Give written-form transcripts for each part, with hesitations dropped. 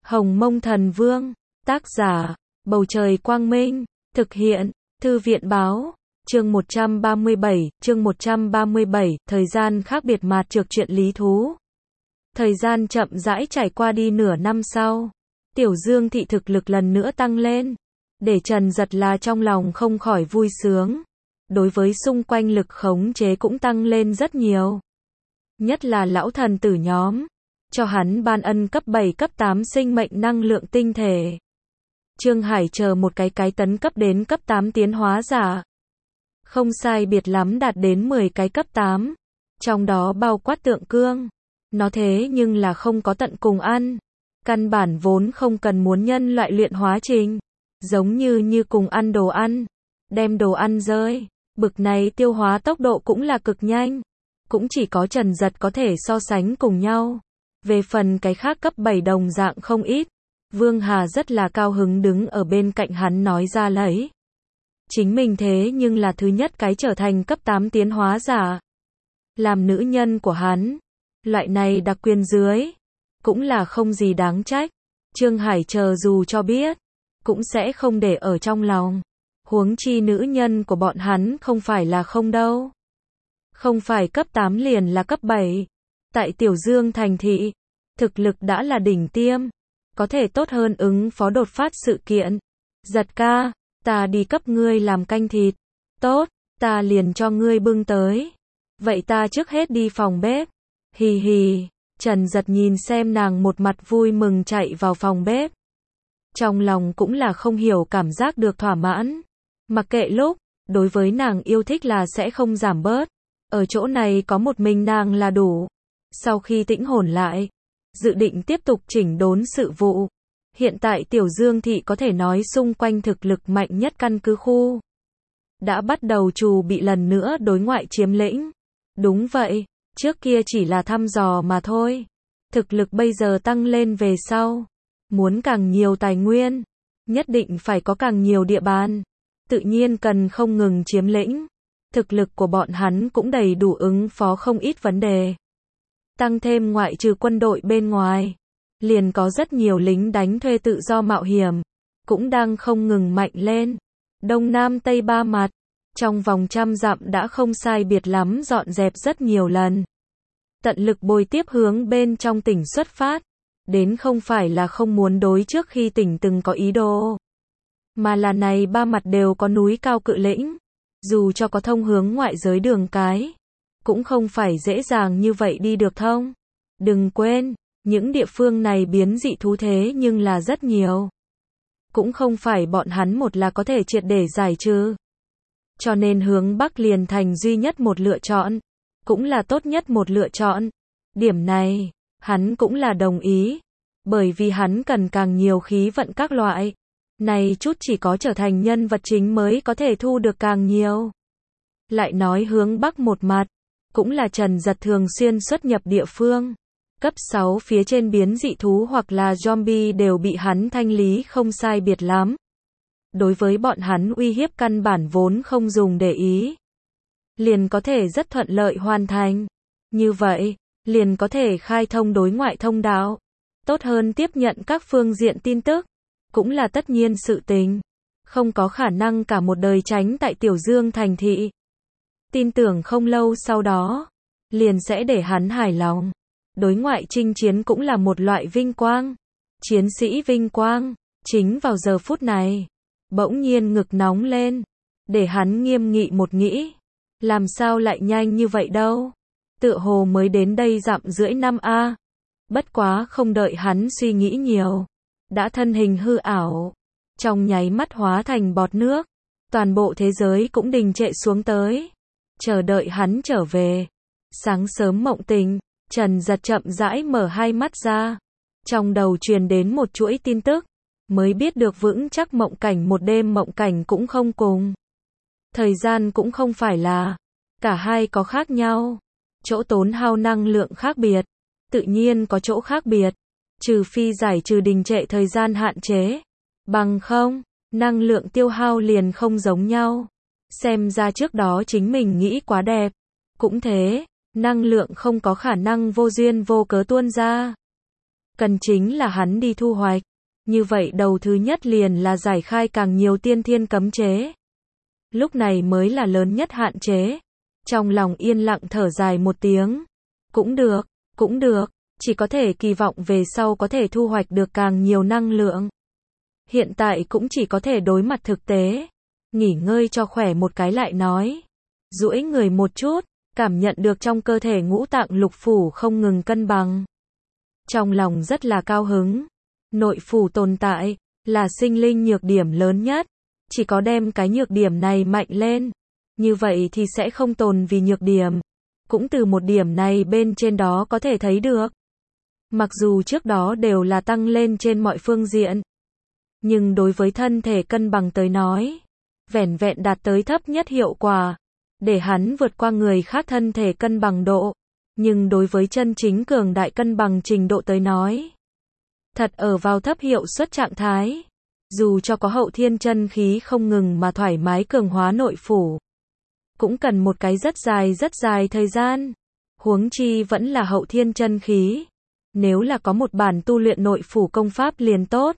Hồng Mông Thần Vương, tác giả, Bầu Trời Quang Minh, thực hiện, Thư viện Báo, chương 137, thời gian khác biệt mạt trược truyện lý thú. Thời gian chậm rãi trải qua đi nửa năm sau, Tiểu Dương thị thực lực lần nữa tăng lên, để Trần Giật là trong lòng không khỏi vui sướng. Đối với xung quanh lực khống chế cũng tăng lên rất nhiều. Nhất là lão thần tử nhóm, cho hắn ban ân cấp 7 cấp 8 sinh mệnh năng lượng tinh thể. Trương Hải chờ một cái tấn cấp đến cấp 8 tiến hóa giả. Không sai biệt lắm đạt đến 10 cái cấp 8. Trong đó bao quát Tượng Cương. Nó thế nhưng là không có tận cùng ăn. Căn bản vốn không cần muốn nhân loại luyện hóa trình. Giống như cùng ăn đồ ăn. Đem đồ ăn rơi. Bực này tiêu hóa tốc độ cũng là cực nhanh. Cũng chỉ có Trần Giật có thể so sánh cùng nhau. Về phần cái khác cấp 7 đồng dạng không ít. Vương Hà rất là cao hứng đứng ở bên cạnh hắn nói ra lấy. Chính mình thế nhưng là thứ nhất cái trở thành cấp 8 tiến hóa giả. Làm nữ nhân của hắn. Loại này đặc quyền dưới. Cũng là không gì đáng trách. Trương Hải chờ dù cho biết. Cũng sẽ không để ở trong lòng. Huống chi nữ nhân của bọn hắn không phải là không đâu. Không phải cấp 8 liền là cấp 7. Tại Tiểu Dương thành thị. Thực lực đã là đỉnh tiêm. Có thể tốt hơn ứng phó đột phát sự kiện. Giật ca, ta đi cấp ngươi làm canh thịt. Tốt, ta liền cho ngươi bưng tới. Vậy ta trước hết đi phòng bếp. Hì hì, Trần Giật nhìn xem nàng một mặt vui mừng chạy vào phòng bếp. Trong lòng cũng là không hiểu cảm giác được thỏa mãn. Mặc kệ lúc, đối với nàng yêu thích là sẽ không giảm bớt. Ở chỗ này có một mình nàng là đủ. Sau khi tĩnh hồn lại, dự định tiếp tục chỉnh đốn sự vụ. Hiện tại Tiểu Dương thị có thể nói xung quanh thực lực mạnh nhất căn cứ khu. Đã bắt đầu trù bị lần nữa đối ngoại chiếm lĩnh. Đúng vậy, trước kia chỉ là thăm dò mà thôi. Thực lực bây giờ tăng lên về sau. Muốn càng nhiều tài nguyên. Nhất định phải có càng nhiều địa bàn. Tự nhiên cần không ngừng chiếm lĩnh. Thực lực của bọn hắn cũng đầy đủ ứng phó không ít vấn đề. Tăng thêm ngoại trừ quân đội bên ngoài, liền có rất nhiều lính đánh thuê tự do mạo hiểm, cũng đang không ngừng mạnh lên. Đông Nam Tây ba mặt, trong vòng 100 dặm đã không sai biệt lắm dọn dẹp rất nhiều lần. Tận lực bồi tiếp hướng bên trong tỉnh xuất phát, đến không phải là không muốn đối trước khi tỉnh từng có ý đồ. Mà là này ba mặt đều có núi cao cự lĩnh, dù cho có thông hướng ngoại giới đường cái. Cũng không phải dễ dàng như vậy đi được thông. Đừng quên, những địa phương này biến dị thú thế nhưng là rất nhiều. Cũng không phải bọn hắn một là có thể triệt để giải trừ. Cho nên hướng Bắc liền thành duy nhất một lựa chọn. Cũng là tốt nhất một lựa chọn. Điểm này, hắn cũng là đồng ý. Bởi vì hắn cần càng nhiều khí vận các loại. Này chút chỉ có trở thành nhân vật chính mới có thể thu được càng nhiều. Lại nói hướng Bắc một mặt. Cũng là Trần Giật thường xuyên xuất nhập địa phương. Cấp 6 phía trên biến dị thú hoặc là zombie đều bị hắn thanh lý không sai biệt lắm. Đối với bọn hắn uy hiếp căn bản vốn không dùng để ý. Liền có thể rất thuận lợi hoàn thành. Như vậy, liền có thể khai thông đối ngoại thông đạo. Tốt hơn tiếp nhận các phương diện tin tức. Cũng là tất nhiên sự tình. Không có khả năng cả một đời tránh tại Tiểu Dương thành thị. Tin tưởng không lâu sau đó, liền sẽ để hắn hài lòng. Đối ngoại chinh chiến cũng là một loại vinh quang. Chiến sĩ vinh quang, chính vào giờ phút này, bỗng nhiên ngực nóng lên, để hắn nghiêm nghị một nghĩ. Làm sao lại nhanh như vậy đâu? Tựa hồ mới đến đây dặm rưỡi năm a. Bất quá không đợi hắn suy nghĩ nhiều, đã thân hình hư ảo, trong nháy mắt hóa thành bọt nước. Toàn bộ thế giới cũng đình trệ xuống tới. Chờ đợi hắn trở về. Sáng sớm mộng tình, Trần Giật chậm rãi mở hai mắt ra. Trong đầu truyền đến một chuỗi tin tức. Mới biết được vững chắc mộng cảnh một đêm mộng cảnh cũng không cùng. Thời gian cũng không phải là. Cả hai có khác nhau. Chỗ tốn hao năng lượng khác biệt. Tự nhiên có chỗ khác biệt. Trừ phi giải trừ đình trệ thời gian hạn chế. Bằng không, năng lượng tiêu hao liền không giống nhau. Xem ra trước đó chính mình nghĩ quá đẹp. Cũng thế, năng lượng không có khả năng vô duyên vô cớ tuôn ra. cần chính là hắn đi thu hoạch. Như vậy đầu thứ nhất liền là giải khai càng nhiều tiên thiên cấm chế. Lúc này mới là lớn nhất hạn chế. Trong lòng yên lặng thở dài một tiếng. Cũng được, chỉ có thể kỳ vọng về sau có thể thu hoạch được càng nhiều năng lượng. Hiện tại cũng chỉ có thể đối mặt thực tế. Nghỉ ngơi cho khỏe một cái lại nói. Duỗi người một chút, cảm nhận được trong cơ thể ngũ tạng lục phủ không ngừng cân bằng. Trong lòng rất là cao hứng. Nội phủ tồn tại, là sinh linh nhược điểm lớn nhất. Chỉ có đem cái nhược điểm này mạnh lên. Như vậy thì sẽ không tồn vì nhược điểm. Cũng từ một điểm này bên trên đó có thể thấy được. Mặc dù trước đó đều là tăng lên trên mọi phương diện. Nhưng đối với thân thể cân bằng tới nói, vẻn vẹn đạt tới thấp nhất hiệu quả. Để hắn vượt qua người khác thân thể cân bằng độ. Nhưng đối với chân chính cường đại cân bằng trình độ tới nói, thật ở vào thấp hiệu suất trạng thái. Dù cho có hậu thiên chân khí không ngừng mà thoải mái cường hóa nội phủ, cũng cần một cái rất dài thời gian. Huống chi vẫn là hậu thiên chân khí. Nếu là có một bản tu luyện nội phủ công pháp liền tốt.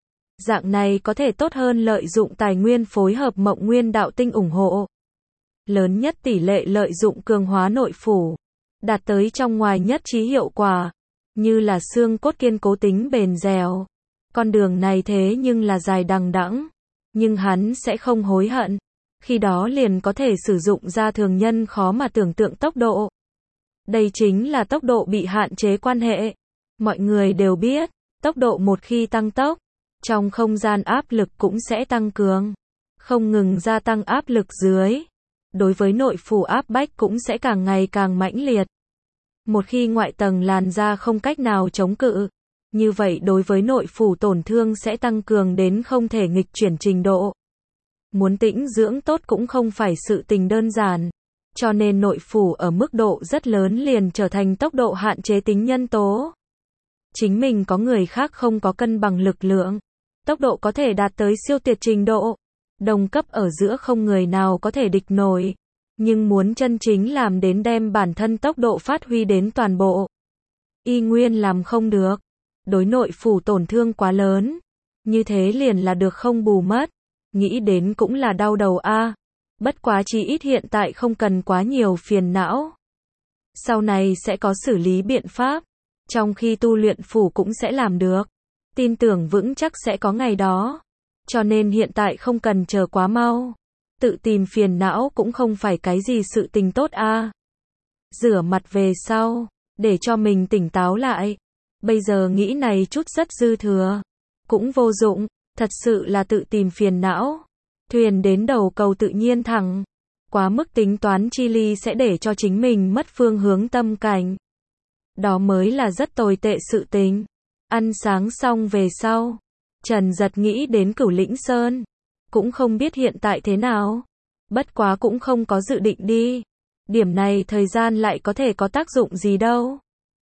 Dạng này có thể tốt hơn lợi dụng tài nguyên phối hợp mộng nguyên đạo tinh ủng hộ. Lớn nhất tỷ lệ lợi dụng cường hóa nội phủ. Đạt tới trong ngoài nhất trí hiệu quả. Như là xương cốt kiên cố tính bền dẻo. Con đường này thế nhưng là dài đằng đẵng. Nhưng hắn sẽ không hối hận. Khi đó liền có thể sử dụng ra thường nhân khó mà tưởng tượng tốc độ. Đây chính là tốc độ bị hạn chế quan hệ. Mọi người đều biết, tốc độ một khi tăng tốc, trong không gian áp lực cũng sẽ tăng cường. Không ngừng gia tăng áp lực dưới. Đối với nội phủ áp bách cũng sẽ càng ngày càng mãnh liệt. Một khi ngoại tầng làn da không cách nào chống cự, như vậy đối với nội phủ tổn thương sẽ tăng cường đến không thể nghịch chuyển trình độ. Muốn tĩnh dưỡng tốt cũng không phải sự tình đơn giản. Cho nên nội phủ ở mức độ rất lớn liền trở thành tốc độ hạn chế tính nhân tố. Chính mình có người khác không có cân bằng lực lượng. Tốc độ có thể đạt tới siêu tuyệt trình độ. Đồng cấp ở giữa không người nào có thể địch nổi. Nhưng muốn chân chính làm đến đem bản thân tốc độ phát huy đến toàn bộ. Y nguyên làm không được. Đối nội phủ tổn thương quá lớn. Như thế liền là được không bù mất. Nghĩ đến cũng là đau đầu a. Bất quá chí ít hiện tại không cần quá nhiều phiền não. Sau này sẽ có xử lý biện pháp. Trong khi tu luyện phủ cũng sẽ làm được. Tin tưởng vững chắc sẽ có ngày đó. Cho nên hiện tại không cần chờ quá mau. Tự tìm phiền não cũng không phải cái gì sự tình tốt a. Rửa mặt về sau, để cho mình tỉnh táo lại. Bây giờ nghĩ này chút rất dư thừa. Cũng vô dụng, thật sự là tự tìm phiền não. Thuyền đến đầu cầu tự nhiên thẳng. Quá mức tính toán chi ly sẽ để cho chính mình mất phương hướng tâm cảnh. Đó mới là rất tồi tệ sự tình. Ăn sáng xong về sau, Trần Giật nghĩ đến Cửu Lĩnh Sơn. Cũng không biết hiện tại thế nào. Bất quá cũng không có dự định đi. Điểm này thời gian lại có thể có tác dụng gì đâu.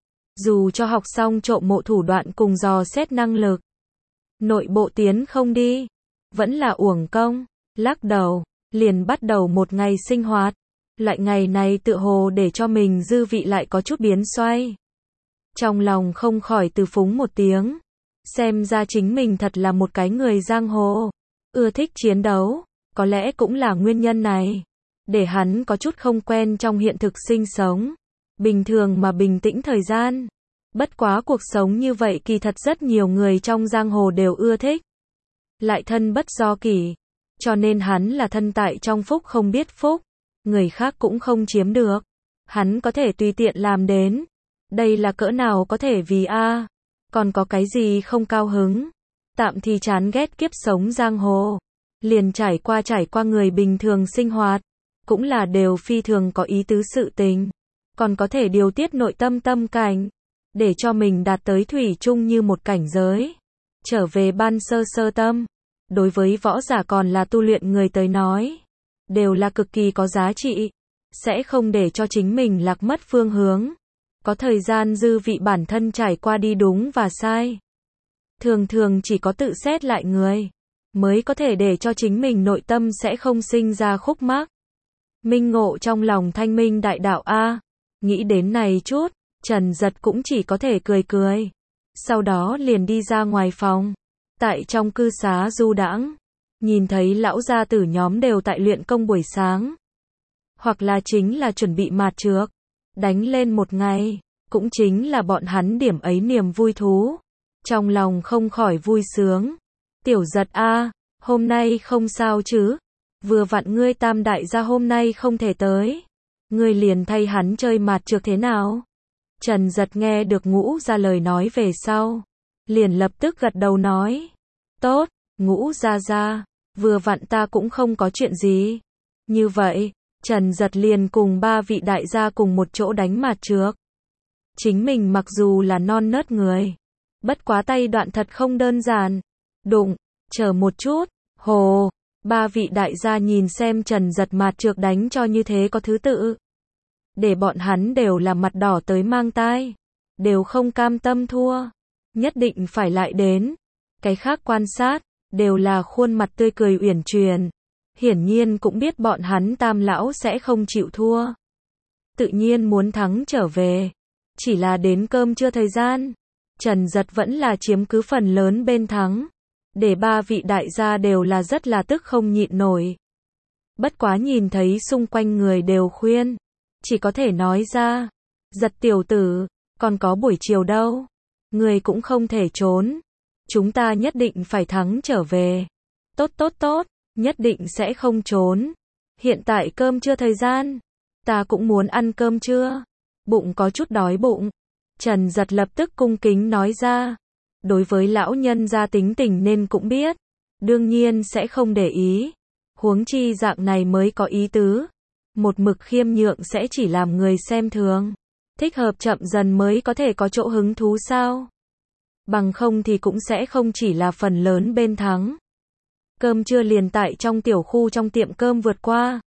Dù cho học xong trộm mộ thủ đoạn cùng dò xét năng lực. Nội bộ tiến không đi. Vẫn là uổng công. Lắc đầu, liền bắt đầu một ngày sinh hoạt. Lại ngày này tựa hồ để cho mình dư vị lại có chút biến xoay. Trong lòng không khỏi từ phúng một tiếng. Xem ra chính mình thật là một cái người giang hồ. Ưa thích chiến đấu. Có lẽ cũng là nguyên nhân này. Để hắn có chút không quen trong hiện thực sinh sống. Bình thường mà bình tĩnh thời gian. Bất quá cuộc sống như vậy kỳ thật rất nhiều người trong giang hồ đều ưa thích. Lại thân bất do kỷ. Cho nên hắn là thân tại trong phúc không biết phúc. Người khác cũng không chiếm được. Hắn có thể tùy tiện làm đến. Đây là cỡ nào có thể vì a. Còn có cái gì không cao hứng. Tạm thì chán ghét kiếp sống giang hồ. Liền trải qua người bình thường sinh hoạt. Cũng là đều phi thường có ý tứ sự tình. Còn có thể điều tiết nội tâm tâm cảnh. Để cho mình đạt tới thủy chung như một cảnh giới. Trở về ban sơ tâm. Đối với võ giả còn là tu luyện người tới nói. Đều là cực kỳ có giá trị. Sẽ không để cho chính mình lạc mất phương hướng. Có thời gian dư vị bản thân trải qua đi đúng và sai. Thường chỉ có tự xét lại người. Mới có thể để cho chính mình nội tâm sẽ không sinh ra khúc mắc. Minh ngộ trong lòng thanh minh đại đạo a. Nghĩ đến này chút, Trần Giật cũng chỉ có thể cười. Sau đó liền đi ra ngoài phòng. Tại trong cư xá du đãng, nhìn thấy lão gia tử nhóm đều tại luyện công buổi sáng. Hoặc là chính là chuẩn bị mạt trược, đánh lên một ngày, cũng chính là bọn hắn điểm ấy niềm vui thú. Trong lòng không khỏi vui sướng. Tiểu Giật a, hôm nay không sao chứ? Vừa vặn ngươi Tam đại gia hôm nay không thể tới. Ngươi liền thay hắn chơi mạt trược thế nào? Trần Giật nghe được Ngũ Gia lời nói về sau, liền lập tức gật đầu nói. Tốt, Ngũ Gia gia, vừa vặn ta cũng không có chuyện gì. Như vậy, Trần Giật liền cùng 3 vị đại gia cùng một chỗ đánh mạt trược. Chính mình mặc dù là non nớt người, bất quá tay đoạn thật không đơn giản. Đụng, chờ một chút, hồ, 3 vị đại gia nhìn xem Trần Giật mạt trược đánh cho như thế có thứ tự. Để bọn hắn đều là mặt đỏ tới mang tai, đều không cam tâm thua, nhất định phải lại đến. Cái khác quan sát, đều là khuôn mặt tươi cười uyển chuyển, hiển nhiên cũng biết bọn hắn Tam lão sẽ không chịu thua. Tự nhiên muốn thắng trở về, chỉ là đến cơm trưa thời gian, Trần Giật vẫn là chiếm cứ phần lớn bên thắng, để 3 vị đại gia đều là rất là tức không nhịn nổi. Bất quá nhìn thấy xung quanh người đều khuyên, chỉ có thể nói ra, Giật tiểu tử, còn có buổi chiều đâu, người cũng không thể trốn, chúng ta nhất định phải thắng trở về. Tốt tốt tốt, nhất định sẽ không trốn. Hiện tại cơm trưa thời gian, ta cũng muốn ăn cơm trưa, bụng có chút đói bụng. Trần Giật lập tức cung kính nói ra, đối với lão nhân gia tính tình nên cũng biết, đương nhiên sẽ không để ý, huống chi dạng này mới có ý tứ. Một mực khiêm nhượng sẽ chỉ làm người xem thường, thích hợp chậm dần mới có thể có chỗ hứng thú sao? Bằng không thì cũng sẽ không chỉ là phần lớn bên thắng. Cơm trưa liền tại trong tiểu khu trong tiệm cơm vượt qua.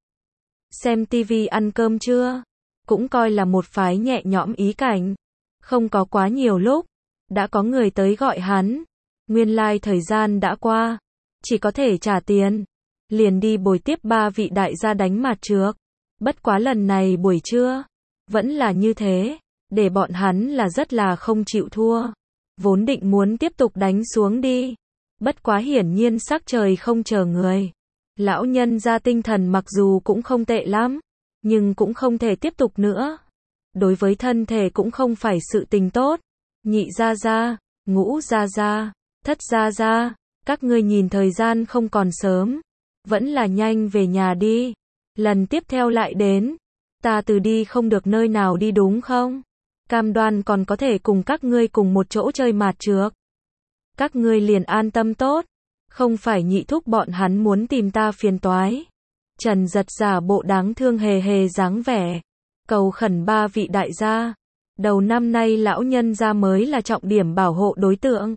Xem tivi ăn cơm trưa, cũng coi là một phái nhẹ nhõm ý cảnh. Không có quá nhiều lúc, đã có người tới gọi hắn. Nguyên lai thời gian đã qua, chỉ có thể trả tiền. Liền đi bồi tiếp 3 vị đại gia đánh mạt trược. Bất quá lần này buổi trưa, vẫn là như thế, để bọn hắn là rất là không chịu thua. Vốn định muốn tiếp tục đánh xuống đi. Bất quá hiển nhiên sắc trời không chờ người. Lão nhân gia tinh thần mặc dù cũng không tệ lắm, nhưng cũng không thể tiếp tục nữa. Đối với thân thể cũng không phải sự tình tốt. Nhị gia gia, Ngũ gia gia, Thất gia gia, các ngươi nhìn thời gian không còn sớm, vẫn là nhanh về nhà đi. Lần tiếp theo lại đến, ta từ đi không được nơi nào đi đúng không? Cam đoan còn có thể cùng các ngươi cùng một chỗ chơi mạt trược. Các ngươi liền an tâm tốt, không phải nhị thúc bọn hắn muốn tìm ta phiền toái. Trần Giật giả bộ đáng thương hề hề dáng vẻ, cầu khẩn 3 vị đại gia. Đầu năm nay lão nhân gia mới là trọng điểm bảo hộ đối tượng.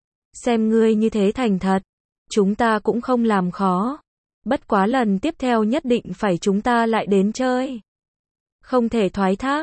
Xem ngươi như thế thành thật, chúng ta cũng không làm khó. Bất quá lần tiếp theo nhất định phải chúng ta lại đến chơi. Không thể thoái thác,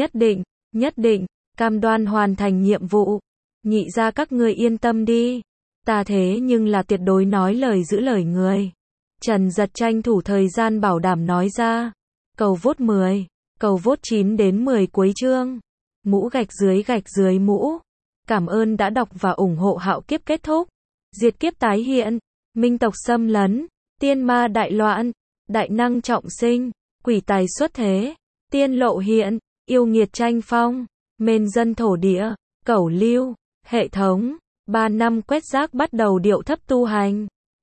nhất định, cam đoan hoàn thành nhiệm vụ. Nhị gia các ngươi yên tâm đi, ta thế nhưng là tuyệt đối nói lời giữ lời người. Trần Giật tranh thủ thời gian bảo đảm nói ra. Cầu vote 10, cầu vote 9 đến 10 cuối chương. Mũ gạch dưới mũ. Cảm ơn đã đọc và ủng hộ Hạo Kiếp kết thúc. Diệt kiếp tái hiện, minh tộc xâm lấn, tiên ma đại loạn, đại năng trọng sinh, quỷ tài xuất thế, tiên lộ hiện, yêu nghiệt tranh phong, mên dân thổ địa, cẩu lưu, hệ thống, 3 năm quét rác bắt đầu điệu thấp tu hành.